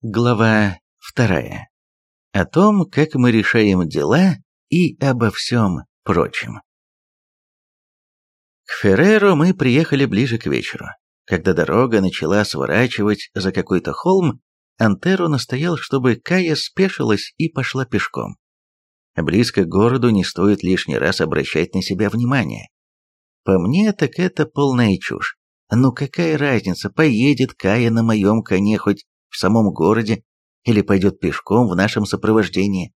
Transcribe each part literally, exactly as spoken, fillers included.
Глава вторая. О том, как мы решаем дела и обо всем прочем. К Ферреро мы приехали ближе к вечеру. Когда дорога начала сворачивать за какой-то холм, Антеро настоял, чтобы Кая спешилась и пошла пешком. Близко к городу не стоит лишний раз обращать на себя внимание. По мне, так это полная чушь. Ну какая разница, поедет Кая на моем коне хоть в самом городе или пойдет пешком в нашем сопровождении.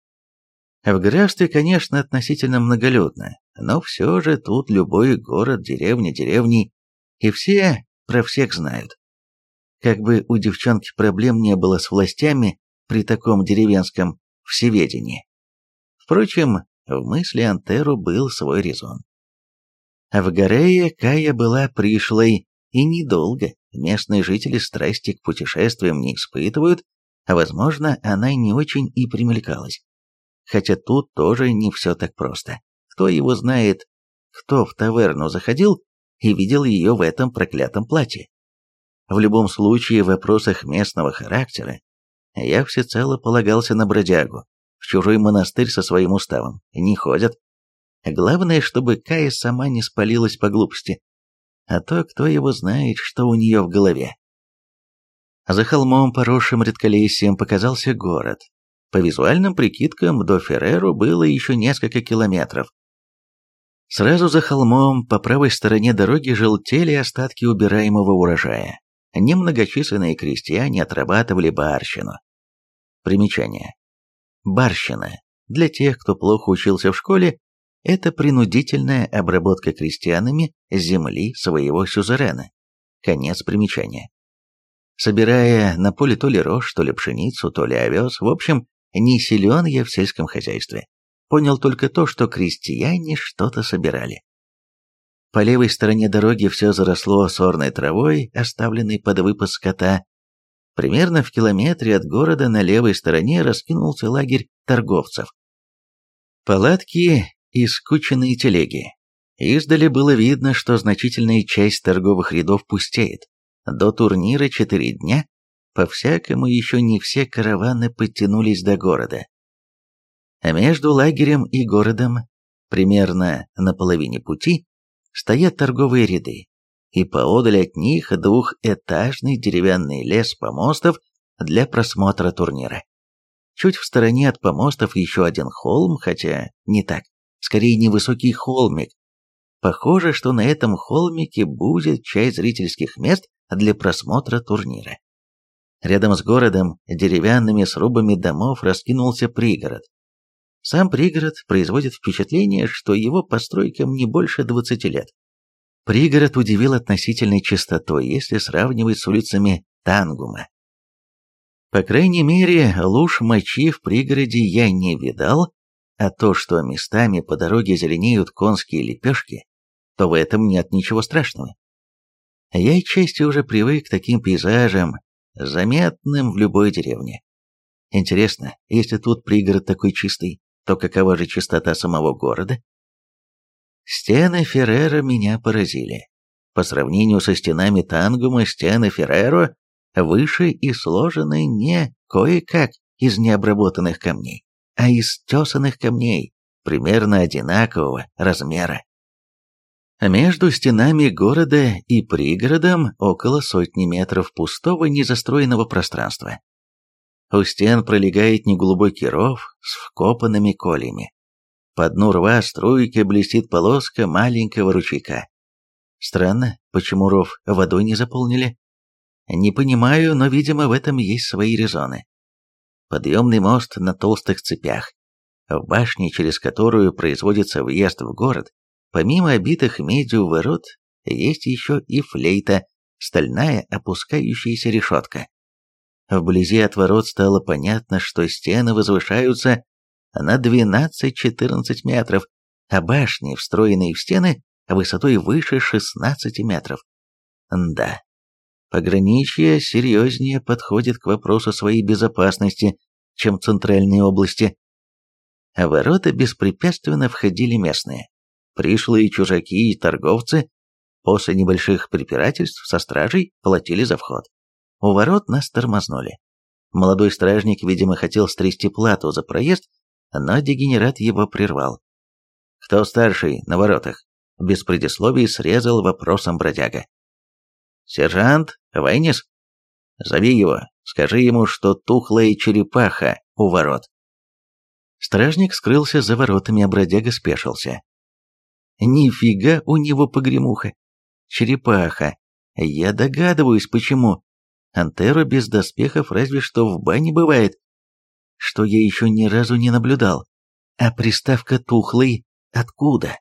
В графстве, конечно, относительно многолюдно, но все же тут любой город, деревня, деревни, и все про всех знают. Как бы у девчонки проблем не было с властями при таком деревенском всеведении. Впрочем, в мысли Антеро был свой резон. В Гарее Кая была пришлой, и недолго. Местные жители страсти к путешествиям не испытывают, а возможно, она не очень и примелькалась. Хотя тут тоже не все так просто. Кто его знает, кто в таверну заходил и видел ее в этом проклятом платье. В любом случае, в вопросах местного характера я всецело полагался на бродягу. В чужой монастырь со своим уставом не ходят. Главное, чтобы Кая сама не спалилась по глупости. А то кто его знает, что у нее в голове. За холмом, поросшим редколесьем, показался город. По визуальным прикидкам, до Ферреро было еще несколько километров. Сразу за холмом, по правой стороне дороги, желтели остатки убираемого урожая. Немногочисленные крестьяне отрабатывали барщину. Примечание. Барщина. Для тех, кто плохо учился в школе, это принудительная обработка крестьянами земли своего сюзерена. Конец примечания. Собирая на поле то ли рожь, то ли пшеницу, то ли овес, в общем, не силен я в сельском хозяйстве. Понял только то, что крестьяне что-то собирали. По левой стороне дороги все заросло сорной травой, оставленной под выпас скота. Примерно в километре от города на левой стороне раскинулся лагерь торговцев. Палатки и скученные телеги. Издали было видно, что значительная часть торговых рядов пустеет. До турнира четыре дня, по-всякому еще не все караваны подтянулись до города. А между лагерем и городом, примерно на половине пути, стоят торговые ряды, и поодаль от них двухэтажный деревянный лес помостов для просмотра турнира. Чуть в стороне от помостов еще один холм, хотя не так. Скорее, невысокий холмик. Похоже, что на этом холмике будет часть зрительских мест для просмотра турнира. Рядом с городом, деревянными срубами домов раскинулся пригород. Сам пригород производит впечатление, что его постройкам не больше двадцати лет. Пригород удивил относительной чистотой, если сравнивать с улицами Тангума. По крайней мере, луж мочи в пригороде я не видал, а то, что местами по дороге зеленеют конские лепешки, то в этом нет ничего страшного. Я отчасти уже привык к таким пейзажам, заметным в любой деревне. Интересно, если тут пригород такой чистый, то какова же чистота самого города? Стены Ферреро меня поразили. По сравнению со стенами Тангума, стены Ферреро выше и сложены не кое-как из необработанных камней, а из тесаных камней, примерно одинакового размера. Между стенами города и пригородом около сотни метров пустого незастроенного пространства. У стен пролегает неглубокий ров с вкопанными колями. По дну рва струйкой блестит полоска маленького ручейка. Странно, почему ров водой не заполнили? Не понимаю, но, видимо, в этом есть свои резоны. Подъемный мост на толстых цепях. В башне, через которую производится въезд в город, помимо обитых медью ворот, есть еще и флейта, стальная опускающаяся решетка. Вблизи от ворот стало понятно, что стены возвышаются на двенадцать-четырнадцать метров, а башни, встроенные в стены, высотой выше шестнадцати метров. Да, пограничье серьезнее подходит к вопросу своей безопасности, чем центральные области. В ворота беспрепятственно входили местные, пришлые чужаки и торговцы. После небольших препирательств со стражей платили за вход. У ворот нас тормознули. Молодой стражник, видимо, хотел стрясти плату за проезд, но дегенерат его прервал. «Кто старший на воротах?» Без предисловий срезал вопросом бродяга. «Сержант Вайнис? Зови его, скажи ему, что тухлая черепаха у ворот». Стражник скрылся за воротами, а бродяга спешился. «Нифига у него погремуха! Черепаха! Я догадываюсь, почему. Антеро без доспехов разве что в бане бывает, что я еще ни разу не наблюдал. А приставка «тухлый» откуда?»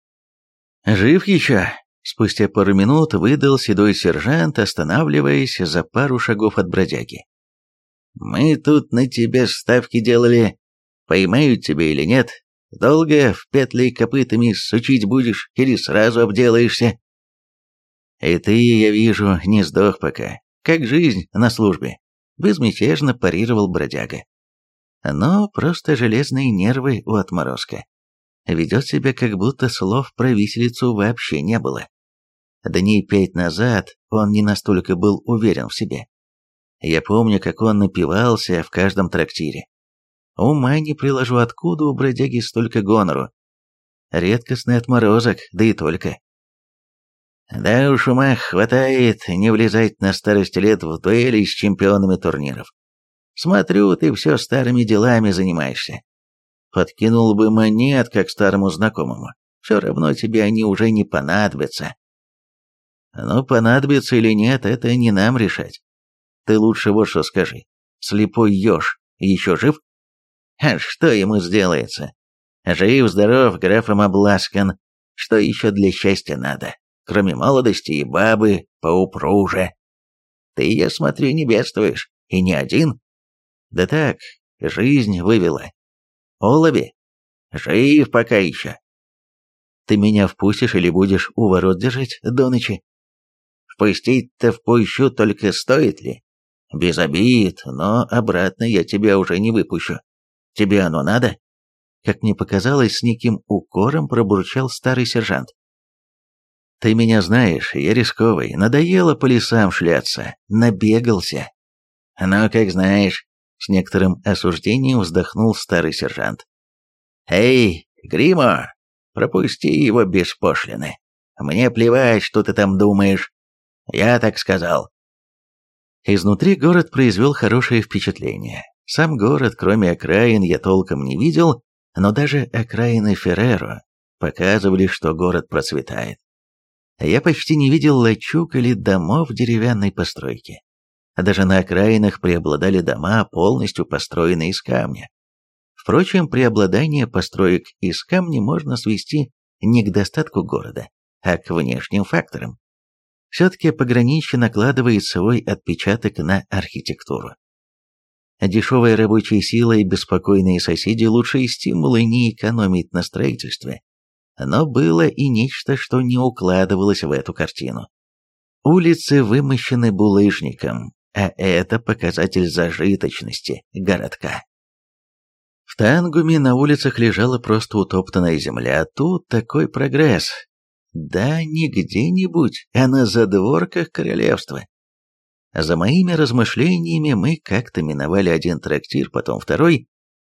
«Жив еще?» Спустя пару минут выдал седой сержант, останавливаясь за пару шагов от бродяги. «Мы тут на тебя ставки делали. Поймают тебя или нет? Долго в петли копытами сучить будешь или сразу обделаешься?» «И ты, я вижу, не сдох пока. Как жизнь на службе?» Безмятежно парировал бродяга. Но просто железные нервы у отморозка. Ведет себя, как будто слов про виселицу вообще не было. Дней пять назад он не настолько был уверен в себе. Я помню, как он напивался в каждом трактире. Ума не приложу, откуда у бродяги столько гонору. Редкостный отморозок, да и только. Да уж, ума хватает не влезать на старости лет в дуэли с чемпионами турниров. Смотрю, ты все старыми делами занимаешься. Подкинул бы монет, как старому знакомому. Все равно тебе они уже не понадобятся. Ну, понадобится или нет, это не нам решать. Ты лучше вот что скажи. Слепой еж еще жив? А что ему сделается? Жив-здоров, графом обласкан. Что еще для счастья надо? Кроме молодости и бабы поупруже. Ты, я смотрю, не бедствуешь. И не один. Да так, жизнь вывела. Олови? Жив пока еще. Ты меня впустишь или будешь у ворот держать до ночи? Впустить-то впущу, только стоит ли? Без обид, но обратно я тебя уже не выпущу. Тебе оно надо? Как мне показалось, с неким укором пробурчал старый сержант. Ты меня знаешь, я рисковый, надоело по лесам шляться, набегался. Ну, как знаешь. С некоторым осуждением вздохнул старый сержант. «Эй, Гримо, пропусти его без пошлины. Мне плевать, что ты там думаешь. Я так сказал». Изнутри город произвел хорошее впечатление. Сам город, кроме окраин, я толком не видел, но даже окраины Ферреро показывали, что город процветает. Я почти не видел лачуг или домов деревянной постройки. Даже на окраинах преобладали дома, полностью построенные из камня. Впрочем, преобладание построек из камня можно свести не к достатку города, а к внешним факторам. Все-таки пограничье накладывает свой отпечаток на архитектуру. Дешевая рабочая сила и беспокойные соседи – лучшие стимулы не экономить на строительстве. Но было и нечто, что не укладывалось в эту картину. Улицы вымощены булыжником, а это показатель зажиточности городка. В Тангуме на улицах лежала просто утоптанная земля, а тут такой прогресс. Да не где-нибудь, а на задворках королевства. За моими размышлениями мы как-то миновали один трактир, потом второй.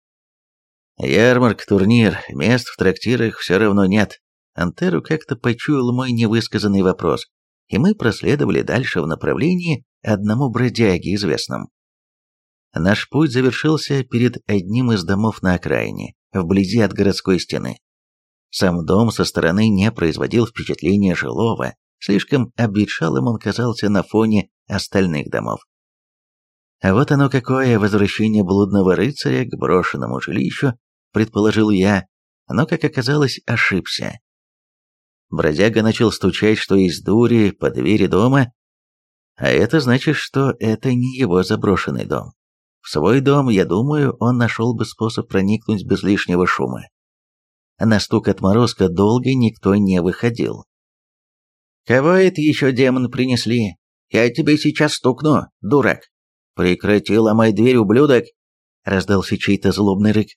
Ярмарка, турнир, мест в трактирах все равно нет. Антеру как-то почуял мой невысказанный вопрос, и мы проследовали дальше в направлении одному бродяге известном. Наш путь завершился перед одним из домов на окраине, вблизи от городской стены. Сам дом со стороны не производил впечатления жилого, слишком обветшалым он казался на фоне остальных домов. А вот оно какое возвращение блудного рыцаря к брошенному жилищу, предположил я, но, как оказалось, ошибся. Бродяга начал стучать, что из дури, по двери дома, а это значит, что это не его заброшенный дом. В свой дом, я думаю, он нашел бы способ проникнуть без лишнего шума. На стук отморозка долго никто не выходил. «Кого это еще, демон, принесли? Я тебе сейчас стукну, дурак! Прекрати ломать дверь, ублюдок!» — раздался чей-то злобный рык.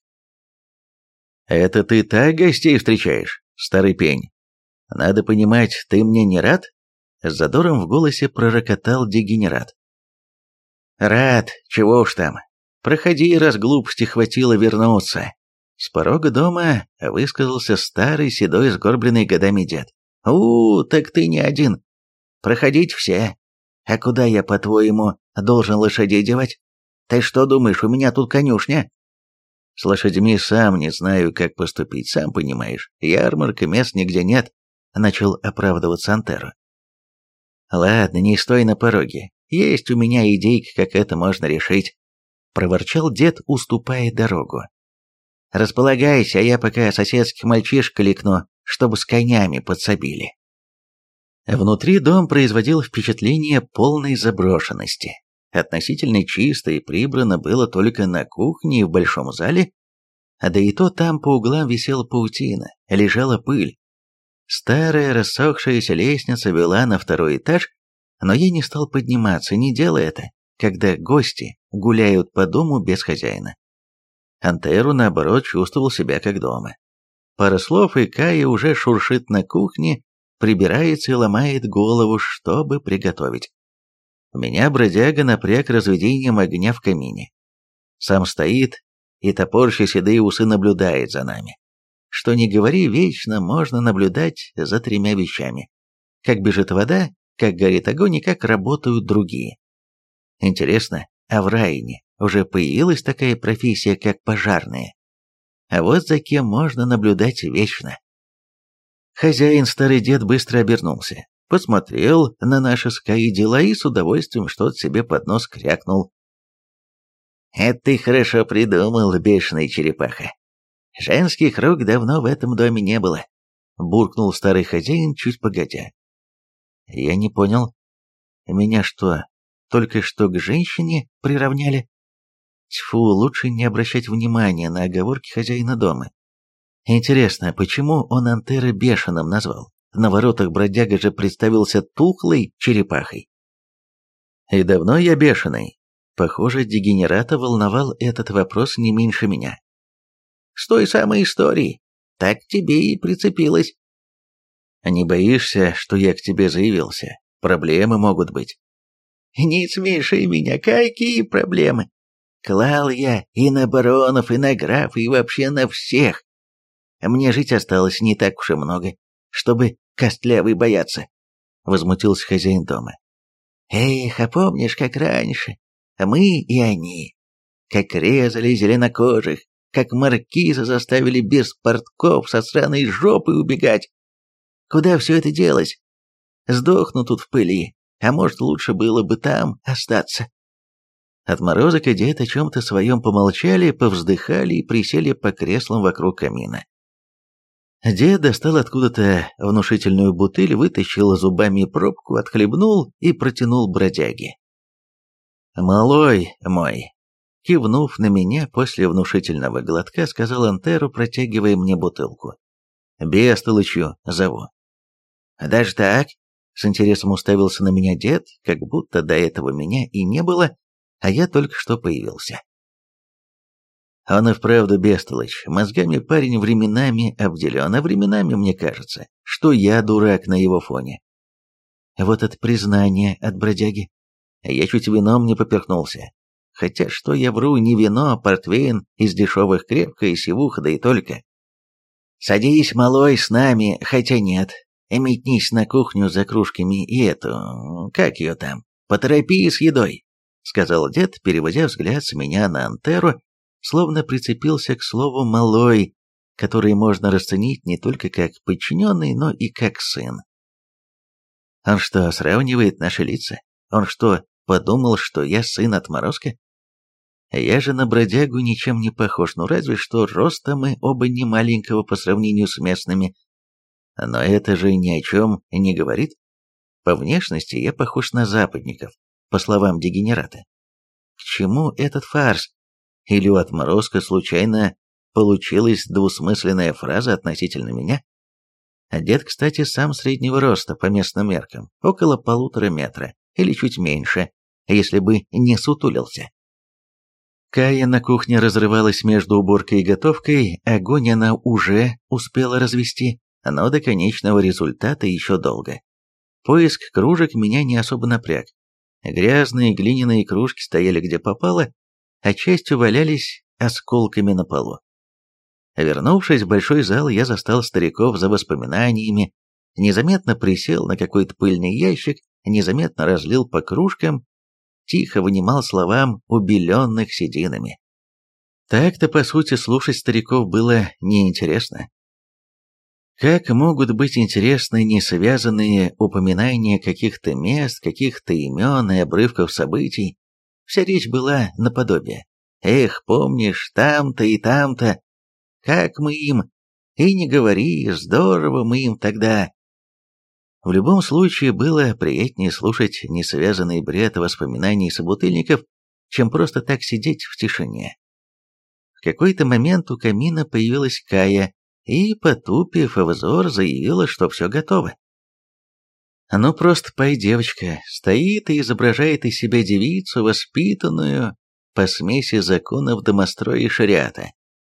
«Это ты так гостей встречаешь, старый пень? Надо понимать, ты мне не рад?» С задором в голосе пророкотал дегенерат. Рад, чего уж там. Проходи, раз глупости хватило вернуться. С порога дома высказался старый, седой, сгорбленный годами дед. «У, так ты не один. Проходить все. А куда я, по-твоему, должен лошадей девать? Ты что думаешь, у меня тут конюшня?» «С лошадьми сам не знаю, как поступить, сам понимаешь. Ярмарка, мест нигде нет», — начал оправдываться Антеро. «Ладно, не стой на пороге. Есть у меня идейка, как это можно решить», — проворчал дед, уступая дорогу. «Располагайся, а я пока соседских мальчишек кликну, чтобы с конями подсобили». Внутри дом производил впечатление полной заброшенности. Относительно чисто и прибрано было только на кухне и в большом зале, а да и то там по углам висела паутина, лежала пыль. Старая рассохшаяся лестница вела на второй этаж, но я не стал подниматься, не делая это, когда гости гуляют по дому без хозяина. Антеру, наоборот, чувствовал себя как дома. Пара слов, и Кая уже шуршит на кухне, прибирается и ломает голову, чтобы приготовить. Меня бродяга напряг разведением огня в камине. Сам стоит и, топорща седые усы, наблюдает за нами. Что ни говори, вечно можно наблюдать за тремя вещами. Как бежит вода, как горит огонь и как работают другие. Интересно, а в Райне уже появилась такая профессия, как пожарные? А вот за кем можно наблюдать вечно. Хозяин, старый дед, быстро обернулся, посмотрел на наши с Каей дела и с удовольствием что-то себе под нос крякнул. «Это ты хорошо придумал, бешеный черепаха. Женских рук давно в этом доме не было», — буркнул старый хозяин чуть погодя. Я не понял. Меня что, только что к женщине приравняли? Тьфу, лучше не обращать внимания на оговорки хозяина дома. Интересно, почему он Антера бешеным назвал? На воротах бродяга же представился тухлой черепахой. И давно я бешеный? Похоже, дегенерата волновал этот вопрос не меньше меня. С той самой истории. Так тебе и прицепилось. Не боишься, что я к тебе заявился? Проблемы могут быть. Не смеши меня, какие проблемы? Клал я и на баронов, и на графа, и вообще на всех. Мне жить осталось не так уж и много, чтобы костлявый бояться, — возмутился хозяин дома. Эх, а помнишь, как раньше? Мы и они. Как резали зеленокожих, как маркиза заставили без портков со сраной жопой убегать. Куда все это делось? Сдохну тут в пыли, а может, лучше было бы там остаться. Отморозок и дед о чем-то своем помолчали, повздыхали и присели по креслам вокруг камина. Дед достал откуда-то внушительную бутыль, вытащил зубами пробку, отхлебнул и протянул бродяге. «Малой мой», — кивнув на меня после внушительного глотка, сказал Антеру, протягивая мне бутылку. «Бестолочью зову». «Даже так?» — с интересом уставился на меня дед, как будто до этого меня и не было, а я только что появился. Он и вправду бестолочь, мозгами парень временами обделен, а временами мне кажется, что я дурак на его фоне. Вот это признание от бродяги. Я чуть вином не поперхнулся. Хотя что я вру, не вино, а портвейн из дешевых крепкая сивуха, да и только. «Садись, малой, с нами, хотя нет. Метнись на кухню за кружками и эту, как ее там, поторопи с едой», — сказал дед, переводя взгляд с меня на Антеру, словно прицепился к слову «малой», который можно расценить не только как подчиненный, но и как сын. Он что, сравнивает наши лица? Он что, подумал, что я сын отморозка? Я же на бродягу ничем не похож, ну разве что роста мы оба не маленького по сравнению с местными. Но это же ни о чем не говорит. По внешности я похож на западников, по словам дегенерата. К чему этот фарс? Или у отморозка случайно получилась двусмысленная фраза относительно меня? Дед, кстати, сам среднего роста по местным меркам, около полутора метра, или чуть меньше, если бы не сутулился. Кая на кухне разрывалась между уборкой и готовкой, огонь она уже успела развести, но до конечного результата еще долго. Поиск кружек меня не особо напряг. Грязные глиняные кружки стояли где попало, а частью валялись осколками на полу. Вернувшись в большой зал, я застал стариков за воспоминаниями, незаметно присел на какой-то пыльный ящик, незаметно разлил по кружкам, тихо вынимал словам, убеленных сединами. Так-то, по сути, слушать стариков было неинтересно. Как могут быть интересны несвязанные упоминания каких-то мест, каких-то имен и обрывков событий? Вся речь была наподобие. Эх, помнишь, там-то и там-то, как мы им, и не говори, здорово мы им тогда. В любом случае было приятнее слушать несвязанный бред воспоминаний собутыльников, чем просто так сидеть в тишине. В какой-то момент у камина появилась Кая и, потупив взор, заявила, что все готово. Ну просто пой, девочка, стоит и изображает из себя девицу, воспитанную по смеси законов домостроя и шариата.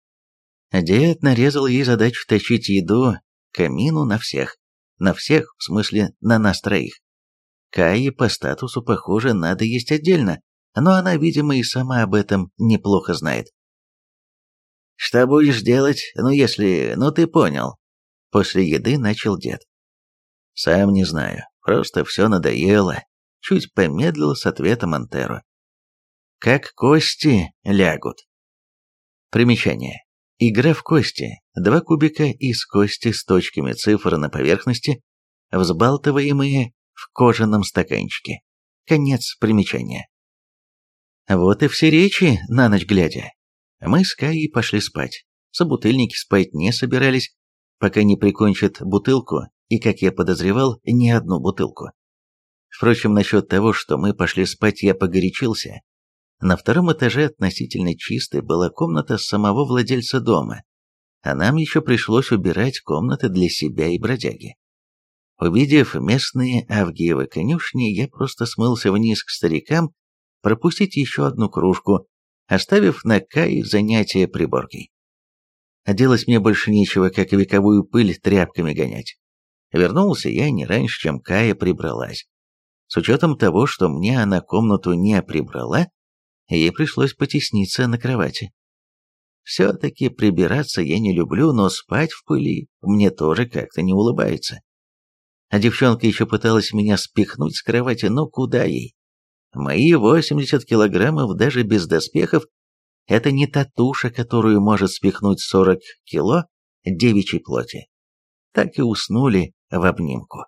Дед нарезал ей задачу тащить еду к камину на всех. На всех, в смысле, на нас троих. Кае по статусу, похоже, надо есть отдельно, но она, видимо, и сама об этом неплохо знает. «Что будешь делать, ну если... ну ты понял?» После еды начал дед. «Сам не знаю, просто все надоело», — чуть помедлил с ответом Антеро. «Как кости лягут». Примечание. Игра в кости. Два кубика из кости с точками цифр на поверхности, взбалтываемые в кожаном стаканчике. Конец примечания. Вот и все речи на ночь глядя. Мы с Каей пошли спать. Собутыльники спать не собирались, пока не прикончат бутылку, и, как я подозревал, не одну бутылку. Впрочем, насчет того, что мы пошли спать, я погорячился. На втором этаже относительно чистой была комната самого владельца дома, а нам еще пришлось убирать комнаты для себя и бродяги. Увидев местные Авгиевы конюшни, я просто смылся вниз к старикам пропустить еще одну кружку, оставив на Кае занятие приборкой. А делать мне больше нечего, как вековую пыль тряпками гонять. Вернулся я не раньше, чем Кая прибралась. С учетом того, что мне она комнату не прибрала, ей пришлось потесниться на кровати. Все-таки прибираться я не люблю, но спать в пыли мне тоже как-то не улыбается. А девчонка еще пыталась меня спихнуть с кровати, но куда ей? Мои восемьдесят килограммов даже без доспехов — это не та туша, которую может спихнуть сорок кило девичьей плоти. Так и уснули в обнимку.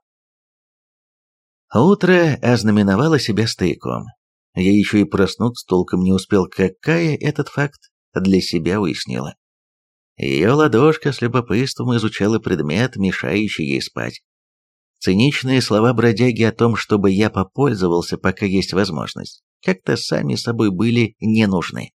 Утро ознаменовало себя стояком. Я еще и проснуться толком не успел, как Кая этот факт для себя уяснила. Ее ладошка с любопытством изучала предмет, мешающий ей спать. Циничные слова бродяги о том, чтобы я попользовался, пока есть возможность, как-то сами собой были не нужны.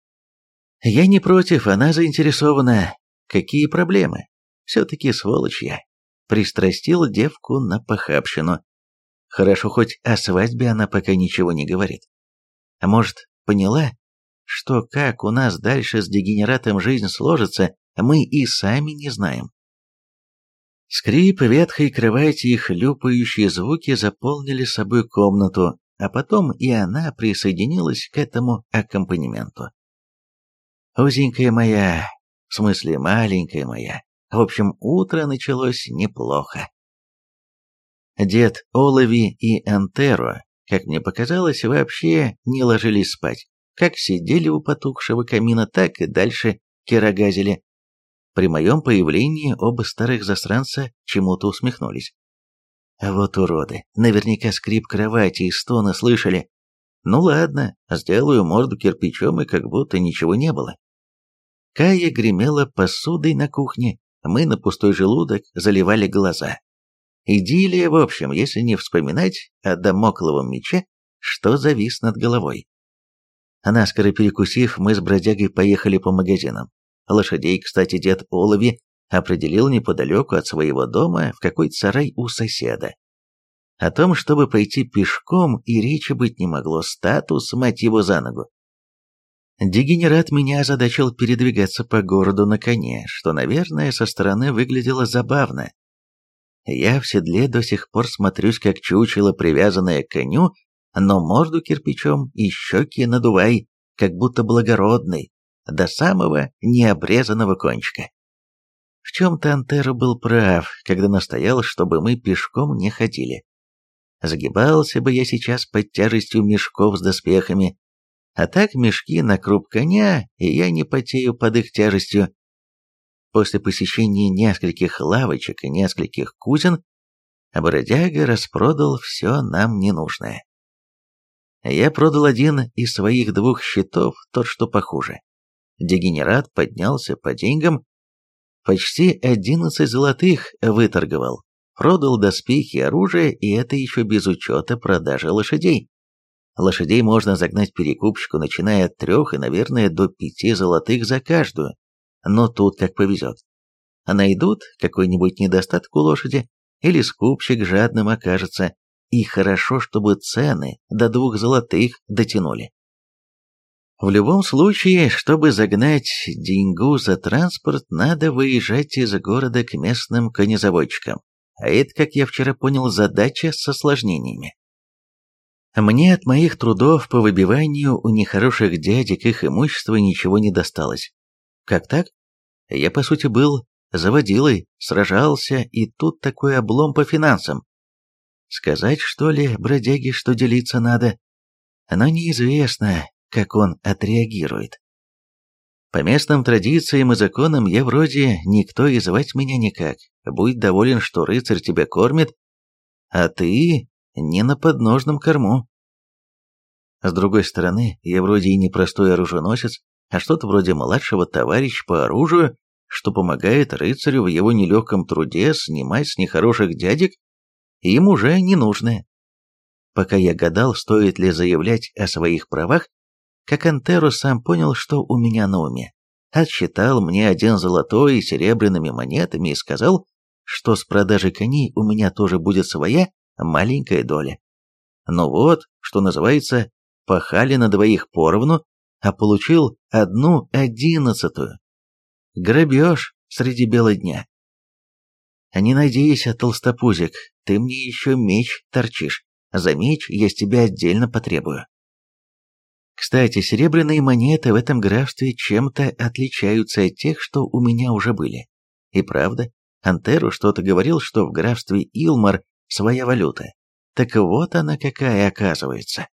Я не против, она заинтересована. Какие проблемы? Все-таки сволочь я. Пристрастил девку на похабщину. Хорошо, хоть о свадьбе она пока ничего не говорит. А может, поняла, что как у нас дальше с дегенератом жизнь сложится, мы и сами не знаем. Скрип ветхой кровати и хлюпающие звуки заполнили собой комнату, а потом и она присоединилась к этому аккомпанементу. Узенькая моя, в смысле маленькая моя, в общем, утро началось неплохо. Дед Олови и Антеро, как мне показалось, вообще не ложились спать. Как сидели у потухшего камина, так и дальше кирогазили. При моем появлении оба старых засранца чему-то усмехнулись. А вот уроды, наверняка скрип кровати и стоны слышали. Ну ладно, сделаю морду кирпичом, и как будто ничего не было. Кая гремела посудой на кухне, мы на пустой желудок заливали глаза. Идиллия, в общем, если не вспоминать о дамокловом мече, что завис над головой. Наскоро перекусив, мы с бродягой поехали по магазинам. Лошадей, кстати, дед Олови определил неподалеку от своего дома в какой-то сарай у соседа. О том, чтобы пойти пешком, и речи быть не могло, статус, мать его, за ногу. Дегенерат меня озадачил передвигаться по городу на коне, что, наверное, со стороны выглядело забавно. Я в седле до сих пор смотрюсь как чучело, привязанное к коню, но морду кирпичом и щеки надувай, как будто благородный, до самого необрезанного кончика. В чем-то Антеро был прав, когда настоял, чтобы мы пешком не ходили. Загибался бы я сейчас под тяжестью мешков с доспехами, а так мешки на круп коня, и я не потею под их тяжестью. После посещения нескольких лавочек и нескольких кузен, бродяга распродал все нам ненужное. Я продал один из своих двух щитов, тот, что похуже. Дегенерат поднялся по деньгам, почти одиннадцать золотых выторговал. Продал доспехи и оружие, и это еще без учета продажи лошадей. Лошадей можно загнать перекупщику, начиная от трех и, наверное, до пяти золотых за каждую. Но тут как повезет. Найдут какой-нибудь недостаток у лошади, или скупщик жадным окажется, и хорошо, чтобы цены до двух золотых дотянули. В любом случае, чтобы загнать деньгу за транспорт, надо выезжать из города к местным конезаводчикам. А это, как я вчера понял, задача с осложнениями. Мне от моих трудов по выбиванию у нехороших дядек их имущества ничего не досталось. Как так? Я, по сути, был заводилой, сражался, и тут такой облом по финансам. Сказать, что ли, бродяге, что делиться надо? Но неизвестно, как он отреагирует. По местным традициям и законам я вроде никто и звать меня никак. Будь доволен, что рыцарь тебя кормит, а ты не на подножном корму. С другой стороны, я вроде и не простой оруженосец, а что-то вроде младшего товарища по оружию, что помогает рыцарю в его нелегком труде снимать с нехороших дядек, им уже не нужное. Пока я гадал, стоит ли заявлять о своих правах, как Антеро сам понял, что у меня на уме. Отсчитал мне один золотой и серебряными монетами и сказал, что с продажи коней у меня тоже будет своя маленькая доля. Ну вот, что называется, пахали на двоих поровну, а получил одну одиннадцатую. Грабеж среди бела дня. Не надейся, толстопузик, ты мне еще меч торчишь. За меч я с тебя отдельно потребую. Кстати, серебряные монеты в этом графстве чем-то отличаются от тех, что у меня уже были. И правда, Антеро что-то говорил, что в графстве Илмар своя валюта. Так вот она какая оказывается.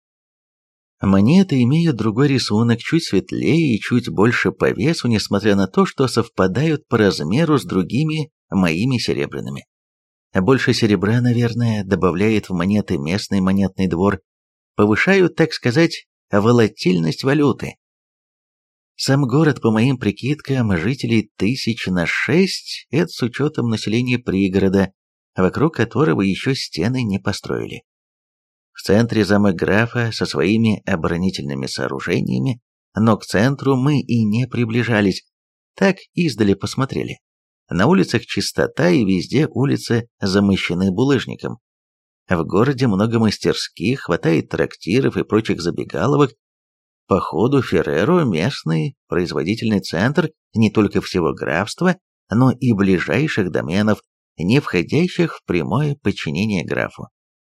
Монеты имеют другой рисунок, чуть светлее и чуть больше по весу, несмотря на то, что совпадают по размеру с другими моими серебряными. Больше серебра, наверное, добавляет в монеты местный монетный двор, повышают, так сказать, волатильность валюты. Сам город, по моим прикидкам, жителей тысяч на шесть, это с учетом населения пригорода, вокруг которого еще стены не построили. В центре замок графа со своими оборонительными сооружениями, но к центру мы и не приближались, так издали посмотрели. На улицах чистота, и везде улицы замощены булыжником. В городе много мастерских, хватает трактиров и прочих забегаловок. По ходу Ферреро местный производительный центр не только всего графства, но и ближайших доменов, не входящих в прямое подчинение графу.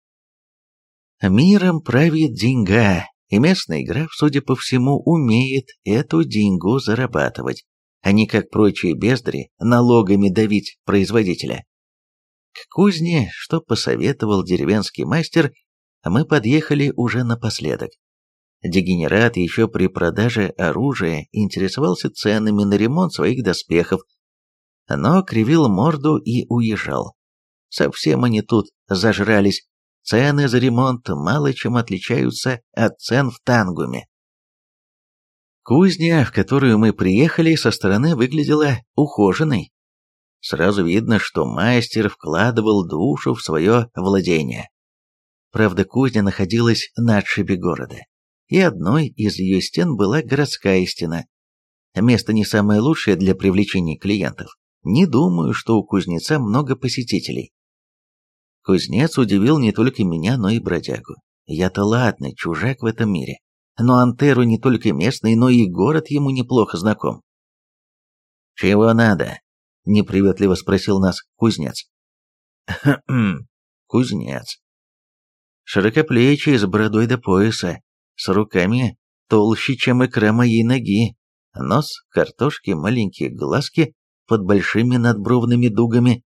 Миром правит деньга, и местный граф, судя по всему, умеет эту деньгу зарабатывать, а не, как прочие бездари, налогами давить производителя. К кузне, что посоветовал деревенский мастер, мы подъехали уже напоследок. Дегенерат еще при продаже оружия интересовался ценами на ремонт своих доспехов, но кривил морду и уезжал. Совсем они тут зажрались, цены за ремонт мало чем отличаются от цен в Тангуме. Кузня, в которую мы приехали, со стороны выглядела ухоженной. Сразу видно, что мастер вкладывал душу в свое владение. Правда, кузня находилась на отшибе города, и одной из ее стен была городская стена. Место не самое лучшее для привлечения клиентов. Не думаю, что у кузнеца много посетителей. Кузнец удивил не только меня, но и бродягу. Я-то ладно, чужак в этом мире. Но Антеро не только местный, но и город ему неплохо знаком. «Чего надо?» — неприветливо спросил нас кузнец. «Кхм, кузнец. широкоплечий, с бородой до пояса, с руками толще, чем икра моей ноги, нос, картошки, маленькие глазки под большими надбровными дугами.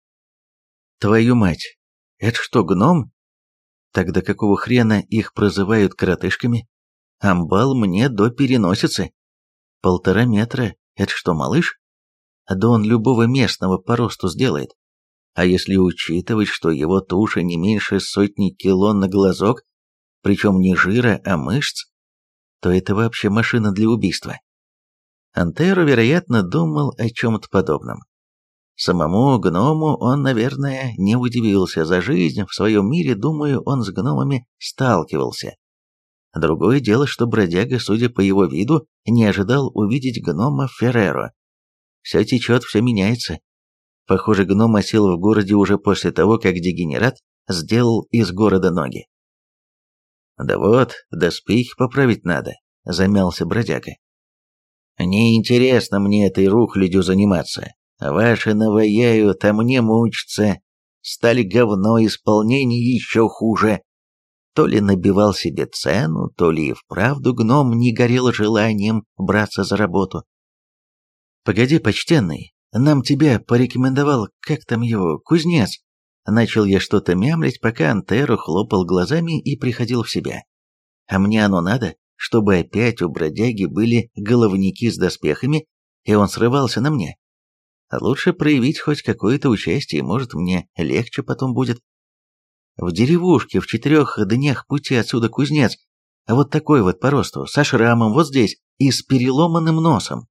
Твою мать, это что, гном? Тогда какого хрена их прозывают коротышками? Амбал мне до переносицы. Полтора метра, это что, малыш? Да он любого местного по росту сделает. А если учитывать, что его туша не меньше сотни кило на глазок, причем не жира, а мышц, то это вообще машина для убийства. Антеро, вероятно, думал о чем-то подобном. Самому гному он, наверное, не удивился. За жизнь в своем мире, думаю, он с гномами сталкивался. Другое дело, что бродяга, судя по его виду, не ожидал увидеть гнома Ферреро. Все течет, все меняется. Похоже, гном осел в городе уже после того, как дегенерат сделал из города ноги. «Да вот, доспехи поправить надо», — замялся бродяга. «Неинтересно мне этой рухлядью заниматься. Ваши наваяют, а мне мучиться. Стали говно, исполнение еще хуже». То ли набивал себе цену, то ли и вправду гном не горел желанием браться за работу. «Погоди, почтенный, нам тебя порекомендовал, как там его, кузнец». Начал я что-то мямлить, пока Антеро хлопал глазами и приходил в себя. А мне оно надо, чтобы опять у бродяги были головники с доспехами, и он срывался на мне. Лучше проявить хоть какое-то участие, может, мне легче потом будет. В деревушке в четырех днях пути отсюда кузнец, а вот такой вот по росту, со шрамом вот здесь и с переломанным носом.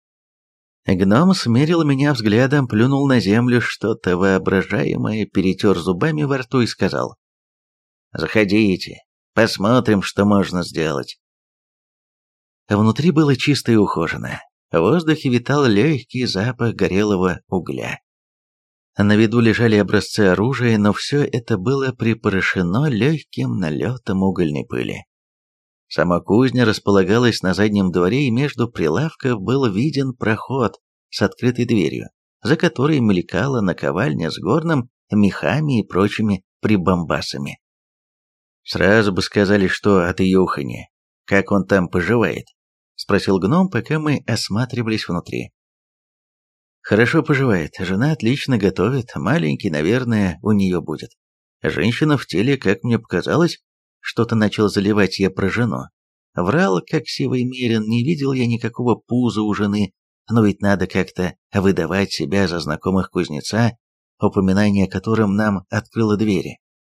Гном смерил меня взглядом, плюнул на землю что-то воображаемое, перетер зубами во рту и сказал: «Заходите, посмотрим, что можно сделать». Внутри было чисто и ухожено. В воздухе витал легкий запах горелого угля. На виду лежали образцы оружия, но все это было припорошено легким налетом угольной пыли. Сама кузня располагалась на заднем дворе, и между прилавков был виден проход с открытой дверью, за которой мелькала наковальня с горном, мехами и прочими прибамбасами. «Сразу бы сказали, что от Юхани. Как он там поживает?» — спросил гном, пока мы осматривались внутри. «Хорошо поживает, жена отлично готовит, маленький, наверное, у нее будет. Женщина в теле, как мне показалось, что-то начал заливать я про жену. Врал, как сивый мерин, не видел я никакого пуза у жены, но ведь надо как-то выдавать себя за знакомых кузнеца, упоминание о котором нам открыло двери.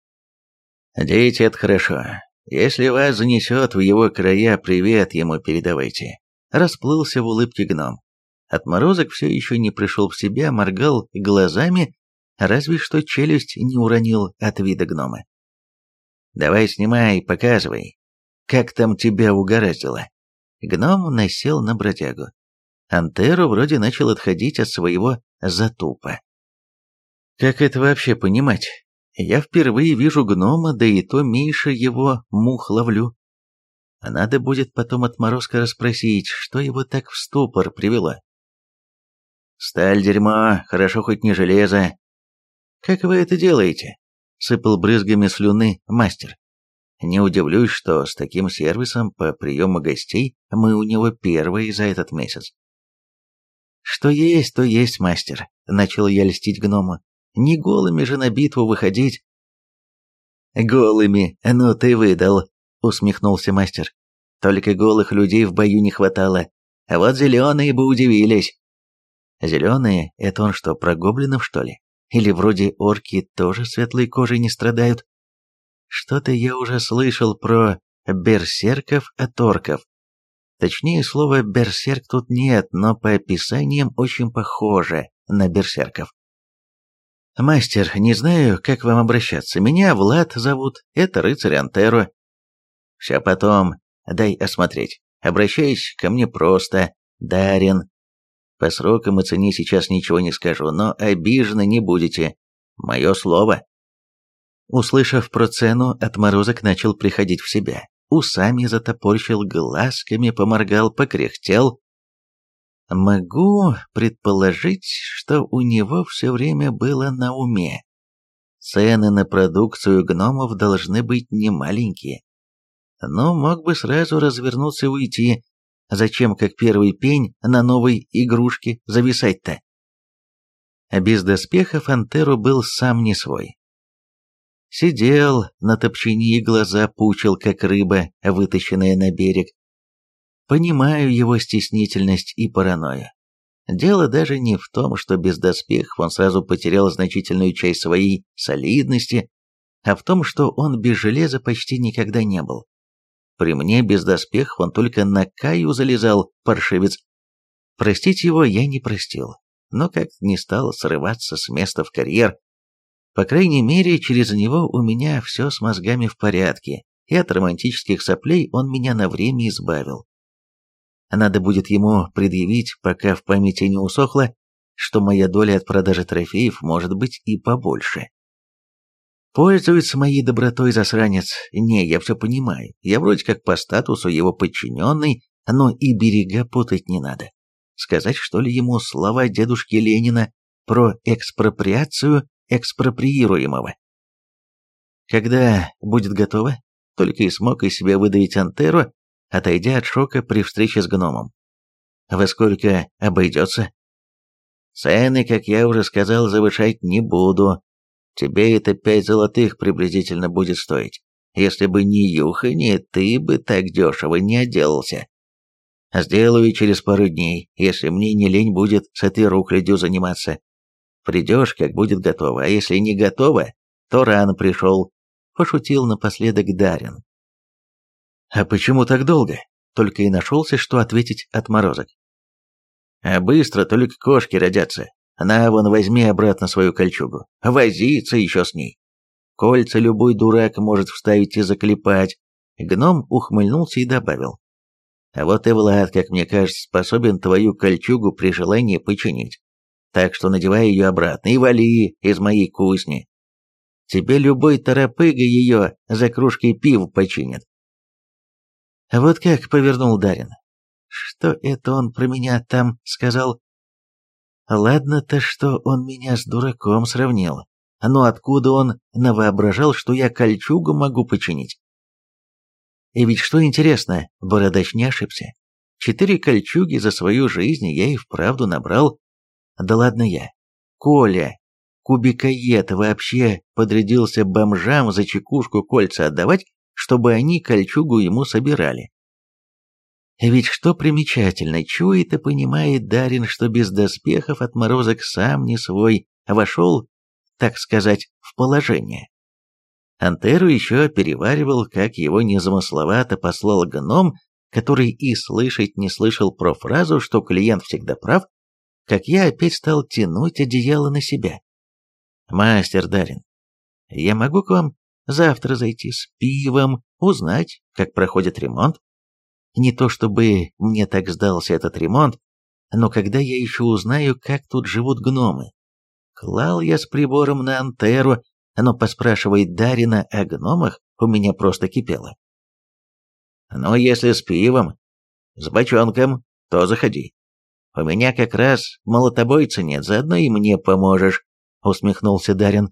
«Дети, это хорошо. Если вас занесет в его края, привет ему передавайте». Расплылся в улыбке гном. Отморозок все еще не пришел в себя, моргал глазами, разве что челюсть не уронил от вида гнома. «Давай снимай, показывай. Как там тебя угораздило?» Гном насел на бродягу. Антеро вроде начал отходить от своего затупа. «Как это вообще понимать? Я впервые вижу гнома, да и то меньше его мух ловлю. Надо будет потом отморозка расспросить, что его так в ступор привело». «Сталь дерьмо, хорошо хоть не железо». «Как вы это делаете?» — сыпал брызгами слюны мастер. «Не удивлюсь, что с таким сервисом по приему гостей мы у него первые за этот месяц». «Что есть, то есть, мастер», — начал я льстить гному. «Не голыми же на битву выходить». «Голыми, ну ты выдал», — усмехнулся мастер. «Только голых людей в бою не хватало, а вот зеленые бы удивились». «Зеленые — это он что, про гоблинов, что ли? Или вроде орки тоже светлой кожей не страдают? Что-то я уже слышал про берсерков от орков. Точнее, слова «берсерк» тут нет, но по описаниям очень похоже на берсерков. «Мастер, не знаю, как вам обращаться. Меня Влад зовут, это рыцарь Антеро». «Все потом, дай осмотреть. Обращайся ко мне просто, Дарин. По срокам и цене сейчас ничего не скажу, но обижены не будете. Мое слово». Услышав про цену, отморозок начал приходить в себя. Усами затопорщил, глазками поморгал, покряхтел. Могу предположить, что у него все время было на уме. Цены на продукцию гномов должны быть немаленькие. Но мог бы сразу развернуться и уйти. Зачем, как первый пень, на новой игрушке зависать-то? Без доспехов Антеро был сам не свой. Сидел на топчине и глаза пучил, как рыба, вытащенная на берег. Понимаю его стеснительность и паранойю. Дело даже не в том, что без доспехов он сразу потерял значительную часть своей солидности, а в том, что он без железа почти никогда не был. При мне без доспехов он только на Каю залезал, паршивец. Простить его я не простил, но как-то не стал срываться с места в карьер. По крайней мере, через него у меня все с мозгами в порядке, и от романтических соплей он меня на время избавил. Надо будет ему предъявить, пока в памяти не усохло, что моя доля от продажи трофеев может быть и побольше. Пользуется моей добротой засранец. Не, я все понимаю. Я вроде как по статусу его подчиненный, но и берега путать не надо. Сказать, что ли, ему слова дедушки Ленина про экспроприацию экспроприируемого. Когда будет готово, только и смог из себя выдавить Антеро, отойдя от шока при встрече с гномом. Во сколько обойдется? Цены, как я уже сказал, завышать не буду. Тебе это пять золотых приблизительно будет стоить. Если бы не Юхани, ты бы так дешево не отделался. Сделаю через пару дней, если мне не лень будет с этой рухлядью заниматься. Придешь, как будет готово, а если не готово, то рано пришел. Пошутил напоследок Дарин. А почему так долго? Только и нашелся, что ответить отморозок. А быстро только кошки родятся. На, вон, возьми обратно свою кольчугу. Возиться еще с ней. Кольца любой дурак может вставить и заклепать. Гном ухмыльнулся и добавил. А вот и Влад, как мне кажется, способен твою кольчугу при желании починить. Так что надевай ее обратно и вали из моей кузни. Тебе любой торопыга ее за кружкой пива починит. Вот как повернул Дарин. Что это он про меня там сказал? Ладно-то, что он меня с дураком сравнил. Но откуда он навоображал, что я кольчугу могу починить? И ведь что интересно, бородач не ошибся. Четыре кольчуги за свою жизнь я и вправду набрал. Да ладно я. Коля, кубикоед, вообще подрядился бомжам за чекушку кольца отдавать, чтобы они кольчугу ему собирали. Ведь что примечательно, чует и понимает Дарин, что без доспехов отморозок сам не свой, а вошел, так сказать, в положение. Антеру еще переваривал, как его незамысловато послал гном, который и слышать не слышал про фразу, что клиент всегда прав, как я опять стал тянуть одеяло на себя. «Мастер Дарин, я могу к вам завтра зайти с пивом, узнать, как проходит ремонт? Не то чтобы мне так сдался этот ремонт, но когда я еще узнаю, как тут живут гномы. Клал я с прибором на Антеру, но поспрашивать Дарина о гномах у меня просто кипело. Но если с пивом, с бочонком, то заходи. У меня как раз молотобойца нет, заодно и мне поможешь, усмехнулся Дарин.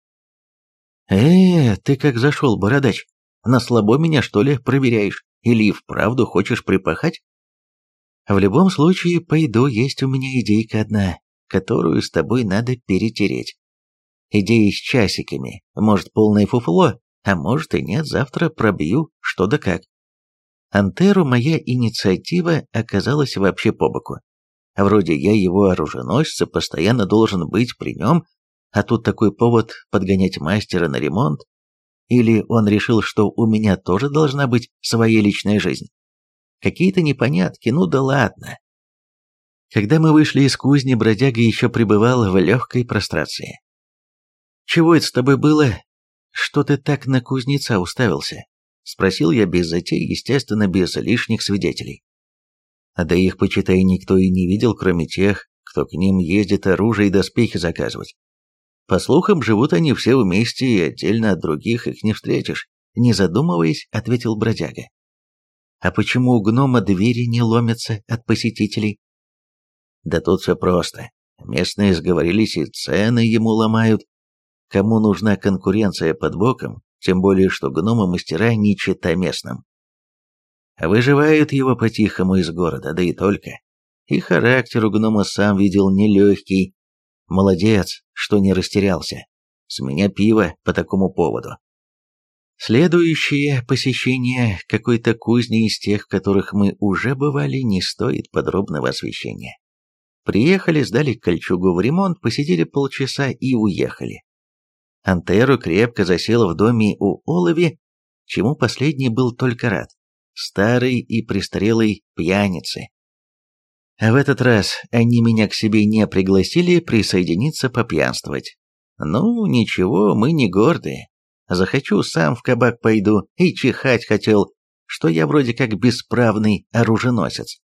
Э, ты как зашел, бородач? На слабо меня, что ли, проверяешь? Или и вправду хочешь припахать? В любом случае, пойду, есть у меня идейка одна, которую с тобой надо перетереть. Идея с часиками, может, полное фуфло, а может и нет, завтра пробью, что да как. Антеру моя инициатива оказалась вообще по боку. Вроде я его оруженосец, постоянно должен быть при нем, а тут такой повод подгонять мастера на ремонт. Или он решил, что у меня тоже должна быть своя личная жизнь? Какие-то непонятки, ну да ладно. Когда мы вышли из кузни, бродяга еще пребывал в легкой прострации. «Чего это с тобой было? Что ты так на кузнеца уставился?» Спросил я без затей, естественно, без лишних свидетелей. Да их, почитай, никто и не видел, кроме тех, кто к ним ездит оружие и доспехи заказывать. По слухам, живут они все вместе, и отдельно от других их не встретишь. Не задумываясь, ответил бродяга. А почему у гнома двери не ломятся от посетителей? Да тут все просто. Местные сговорились и цены ему ломают. кому нужна конкуренция под боком, тем более что гномы-мастера не чета местным. Выживают его по-тихому из города, да и только. И характер у гнома сам видел нелегкий. Молодец, что не растерялся. С меня пиво по такому поводу. Следующее посещение какой-то кузни из тех, в которых мы уже бывали, не стоит подробного освещения. Приехали, сдали кольчугу в ремонт, посидели полчаса и уехали. Антеро крепко засел в доме у Олови, чему последний был только рад. Старый и престарелый пьяницы. А в этот раз они меня к себе не пригласили присоединиться попьянствовать. Ну, ничего, мы не гордые. Захочу, сам в кабак пойду, и чихать хотел, что я вроде как бесправный оруженосец.